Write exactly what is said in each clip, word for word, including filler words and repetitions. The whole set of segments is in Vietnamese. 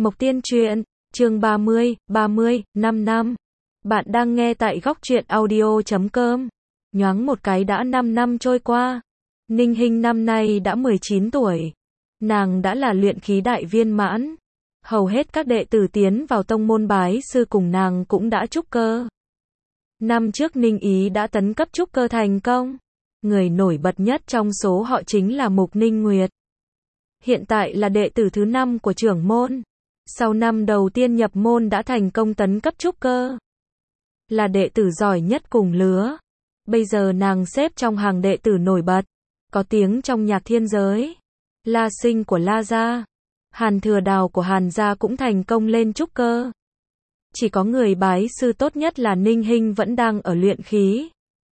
Mộc Tiên Truyện, chương ba mươi, ba mươi, năm năm. Bạn đang nghe tại góc truyện audio chấm com. Nhoáng một cái đã năm năm trôi qua. Ninh Hinh năm nay đã mười chín tuổi. Nàng đã là luyện khí đại viên mãn. Hầu hết các đệ tử tiến vào tông môn bái sư cùng nàng cũng đã trúc cơ. Năm trước Ninh Ý đã tấn cấp trúc cơ thành công. Người nổi bật nhất trong số họ chính là Mục Ninh Nguyệt. Hiện tại là đệ tử thứ năm của trưởng môn. Sau năm đầu tiên nhập môn đã thành công tấn cấp trúc cơ. Là đệ tử giỏi nhất cùng lứa. Bây giờ nàng xếp trong hàng đệ tử nổi bật. Có tiếng trong nhạc thiên giới. La Sinh của La Gia. Hàn Thừa Đào của Hàn Gia cũng thành công lên trúc cơ. Chỉ có người bái sư tốt nhất là Ninh Hinh vẫn đang ở luyện khí.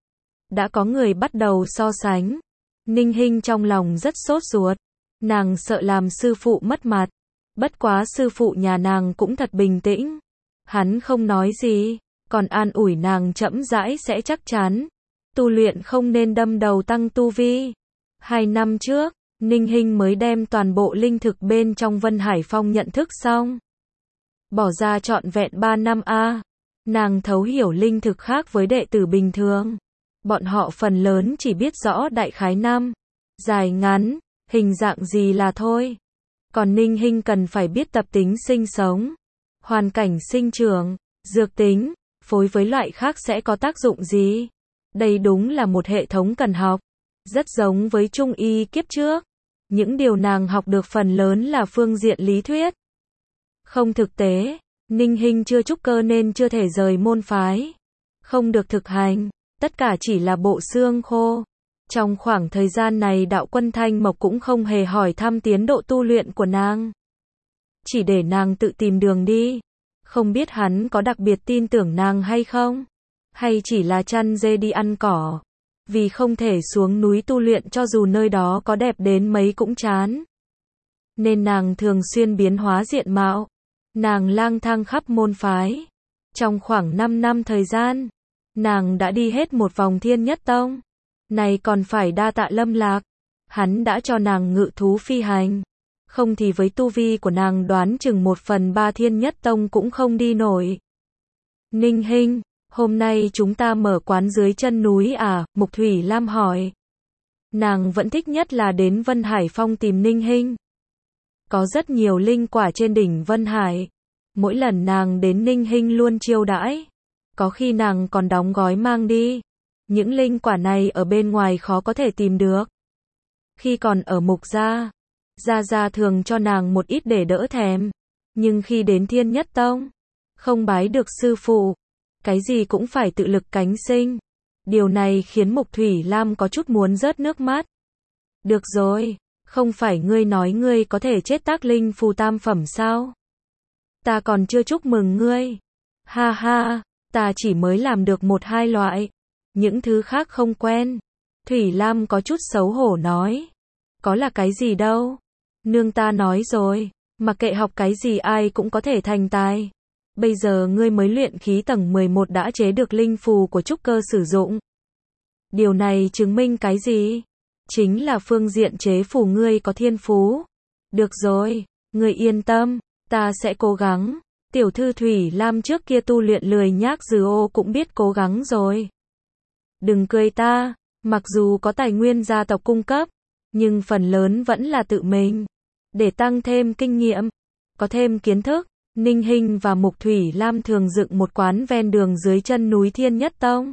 Đã có người bắt đầu so sánh. Ninh Hinh trong lòng rất sốt ruột. Nàng sợ làm sư phụ mất mặt. Bất quá sư phụ nhà nàng cũng thật bình tĩnh. Hắn không nói gì, còn an ủi nàng chậm rãi sẽ chắc chắn. Tu luyện không nên đâm đầu tăng tu vi. Hai năm trước, Ninh Hinh mới đem toàn bộ linh thực bên trong Vân Hải Phong nhận thức xong. Bỏ ra trọn vẹn ba năm a. Nàng thấu hiểu linh thực khác với đệ tử bình thường. Bọn họ phần lớn chỉ biết rõ đại khái năm, dài ngắn, hình dạng gì là thôi. Còn Ninh Hinh cần phải biết tập tính sinh sống, hoàn cảnh sinh trưởng, dược tính, phối với loại khác sẽ có tác dụng gì. Đây đúng là một hệ thống cần học. Rất giống với trung y kiếp trước. Những điều nàng học được phần lớn là phương diện lý thuyết. Không thực tế, Ninh Hinh chưa trúc cơ nên chưa thể rời môn phái. Không được thực hành, tất cả chỉ là bộ xương khô. Trong khoảng thời gian này đạo quân Thanh Mộc cũng không hề hỏi thăm tiến độ tu luyện của nàng. Chỉ để nàng tự tìm đường đi. Không biết hắn có đặc biệt tin tưởng nàng hay không? Hay chỉ là chăn dê đi ăn cỏ? Vì không thể xuống núi tu luyện cho dù nơi đó có đẹp đến mấy cũng chán. Nên nàng thường xuyên biến hóa diện mạo. Nàng lang thang khắp môn phái. Trong khoảng năm năm thời gian, nàng đã đi hết một vòng Thiên Nhất Tông. Này còn phải đa tạ Lâm Lạc. Hắn đã cho nàng ngự thú phi hành. Không thì với tu vi của nàng đoán chừng một phần ba Thiên Nhất Tông cũng không đi nổi. Ninh Hinh, hôm nay chúng ta mở quán dưới chân núi à? Mục Thủy Lam hỏi. Nàng vẫn thích nhất là đến Vân Hải Phong tìm Ninh Hinh. Có rất nhiều linh quả trên đỉnh Vân Hải. Mỗi lần nàng đến Ninh Hinh luôn chiêu đãi. Có khi nàng còn đóng gói mang đi. Những linh quả này ở bên ngoài khó có thể tìm được. Khi còn ở Mục Gia, Gia Gia thường cho nàng một ít để đỡ thèm. Nhưng khi đến Thiên Nhất Tông, không bái được sư phụ. Cái gì cũng phải tự lực cánh sinh. Điều này khiến Mục Thủy Lam có chút muốn rớt nước mắt. Được rồi, không phải ngươi nói ngươi có thể chết tác linh phù tam phẩm sao? Ta còn chưa chúc mừng ngươi. Ha ha, ta chỉ mới làm được một hai loại. Những thứ khác không quen. Thủy Lam có chút xấu hổ nói. Có là cái gì đâu. Nương ta nói rồi, mặc kệ học cái gì ai cũng có thể thành tài. Bây giờ ngươi mới luyện khí tầng mười một đã chế được linh phù của trúc cơ sử dụng. Điều này chứng minh cái gì? Chính là phương diện chế phù ngươi có thiên phú. Được rồi, ngươi yên tâm, ta sẽ cố gắng. Tiểu thư Thủy Lam trước kia tu luyện lười nhác dừ ô cũng biết cố gắng rồi. Đừng cười ta, mặc dù có tài nguyên gia tộc cung cấp, nhưng phần lớn vẫn là tự mình. Để tăng thêm kinh nghiệm, có thêm kiến thức, Ninh Hinh và Mục Thủy Lam thường dựng một quán ven đường dưới chân núi Thiên Nhất Tông.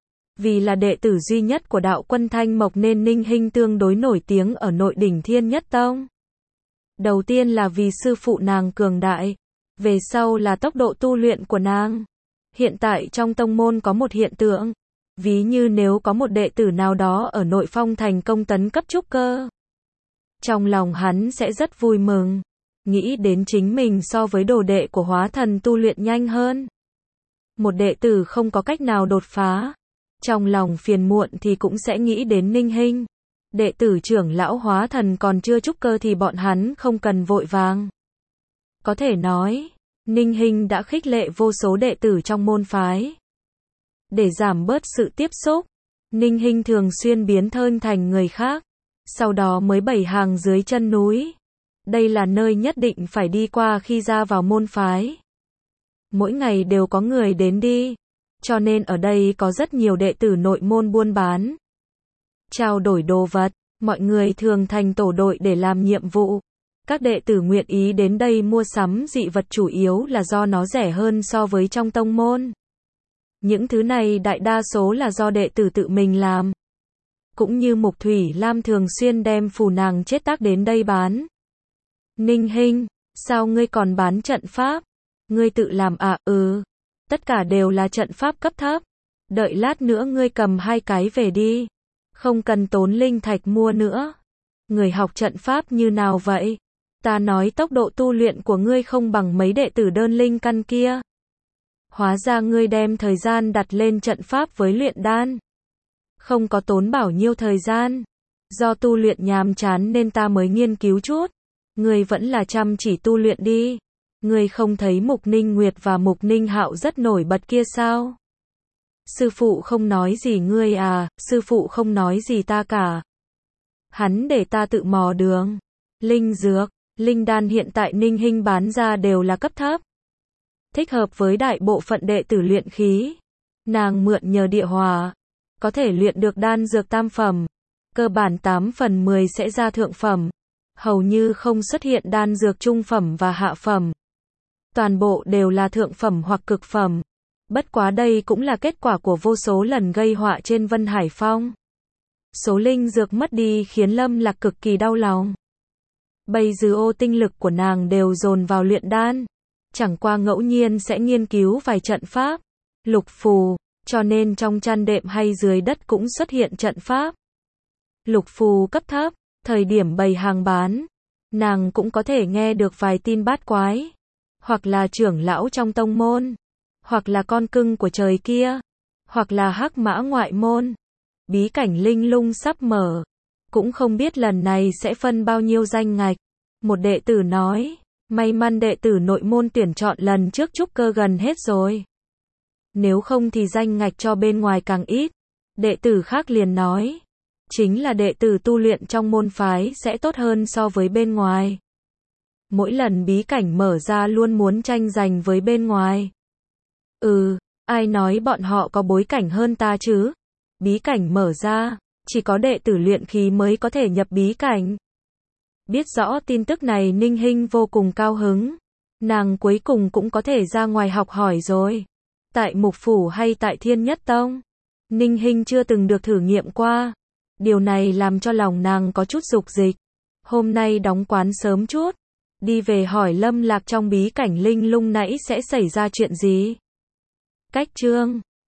Vì là đệ tử duy nhất của đạo quân Thanh Mộc nên Ninh Hinh tương đối nổi tiếng ở nội đỉnh Thiên Nhất Tông. Đầu tiên là vì sư phụ nàng cường đại, về sau là tốc độ tu luyện của nàng. Hiện tại trong tông môn có một hiện tượng. Ví như nếu có một đệ tử nào đó ở nội phong thành công tấn cấp trúc cơ. Trong lòng hắn sẽ rất vui mừng. Nghĩ đến chính mình so với đồ đệ của hóa thần tu luyện nhanh hơn. Một đệ tử không có cách nào đột phá. Trong lòng phiền muộn thì cũng sẽ nghĩ đến Ninh Hinh. Đệ tử trưởng lão hóa thần còn chưa trúc cơ thì bọn hắn không cần vội vàng. Có thể nói, Ninh Hinh đã khích lệ vô số đệ tử trong môn phái. Để giảm bớt sự tiếp xúc, Ninh Hinh thường xuyên biến thân thành người khác, sau đó mới bày hàng dưới chân núi. Đây là nơi nhất định phải đi qua khi ra vào môn phái. Mỗi ngày đều có người đến đi, cho nên ở đây có rất nhiều đệ tử nội môn buôn bán, trao đổi đồ vật, mọi người thường thành tổ đội để làm nhiệm vụ. Các đệ tử nguyện ý đến đây mua sắm dị vật chủ yếu là do nó rẻ hơn so với trong tông môn. Những thứ này đại đa số là do đệ tử tự mình làm. Cũng như Mục Thủy Lam thường xuyên đem phù nàng chết tác đến đây bán. Ninh Hinh, sao ngươi còn bán trận pháp? Ngươi tự làm à? Ừ. Tất cả đều là trận pháp cấp thấp. Đợi lát nữa ngươi cầm hai cái về đi. Không cần tốn linh thạch mua nữa. Người học trận pháp như nào vậy? Ta nói tốc độ tu luyện của ngươi không bằng mấy đệ tử đơn linh căn kia. Hóa ra ngươi đem thời gian đặt lên trận pháp với luyện đan. Không có tốn bảo nhiêu thời gian. Do tu luyện nhàm chán nên ta mới nghiên cứu chút. Ngươi vẫn là chăm chỉ tu luyện đi. Ngươi không thấy Mục Ninh Nguyệt và Mục Ninh Hạo rất nổi bật kia sao? Sư phụ không nói gì ngươi à, sư phụ không nói gì ta cả. Hắn để ta tự mò đường. Linh dược, linh đan hiện tại Ninh Hinh bán ra đều là cấp thấp. Thích hợp với đại bộ phận đệ tử luyện khí. Nàng mượn nhờ địa hòa, có thể luyện được đan dược tam phẩm. Cơ bản tám phần mười sẽ ra thượng phẩm. Hầu như không xuất hiện đan dược trung phẩm và hạ phẩm. Toàn bộ đều là thượng phẩm hoặc cực phẩm. Bất quá đây cũng là kết quả của vô số lần gây họa trên Vân Hải Phong. Số linh dược mất đi khiến Lâm Lạc cực kỳ đau lòng. Bây giờ ô tinh lực của nàng đều dồn vào luyện đan. Chẳng qua ngẫu nhiên sẽ nghiên cứu vài trận pháp, lục phù, cho nên trong chăn đệm hay dưới đất cũng xuất hiện trận pháp. Lục phù cấp thấp, thời điểm bày hàng bán, nàng cũng có thể nghe được vài tin bát quái. Hoặc là trưởng lão trong tông môn, hoặc là con cưng của trời kia, hoặc là hắc mã ngoại môn. Bí cảnh linh lung sắp mở, cũng không biết lần này sẽ phân bao nhiêu danh ngạch. Một đệ tử nói, may mắn đệ tử nội môn tuyển chọn lần trước trúc cơ gần hết rồi. Nếu không thì danh ngạch cho bên ngoài càng ít. Đệ tử khác liền nói, chính là đệ tử tu luyện trong môn phái sẽ tốt hơn so với bên ngoài. Mỗi lần bí cảnh mở ra luôn muốn tranh giành với bên ngoài. Ừ, ai nói bọn họ có bối cảnh hơn ta chứ? Bí cảnh mở ra, chỉ có đệ tử luyện khí mới có thể nhập bí cảnh. Biết rõ tin tức này Ninh Hinh vô cùng cao hứng. Nàng cuối cùng cũng có thể ra ngoài học hỏi rồi. Tại Mục Phủ hay tại Thiên Nhất Tông, Ninh Hinh chưa từng được thử nghiệm qua. Điều này làm cho lòng nàng có chút dục dịch. Hôm nay đóng quán sớm chút, đi về hỏi Lâm Lạc trong bí cảnh linh lung nãy sẽ xảy ra chuyện gì. Cách chương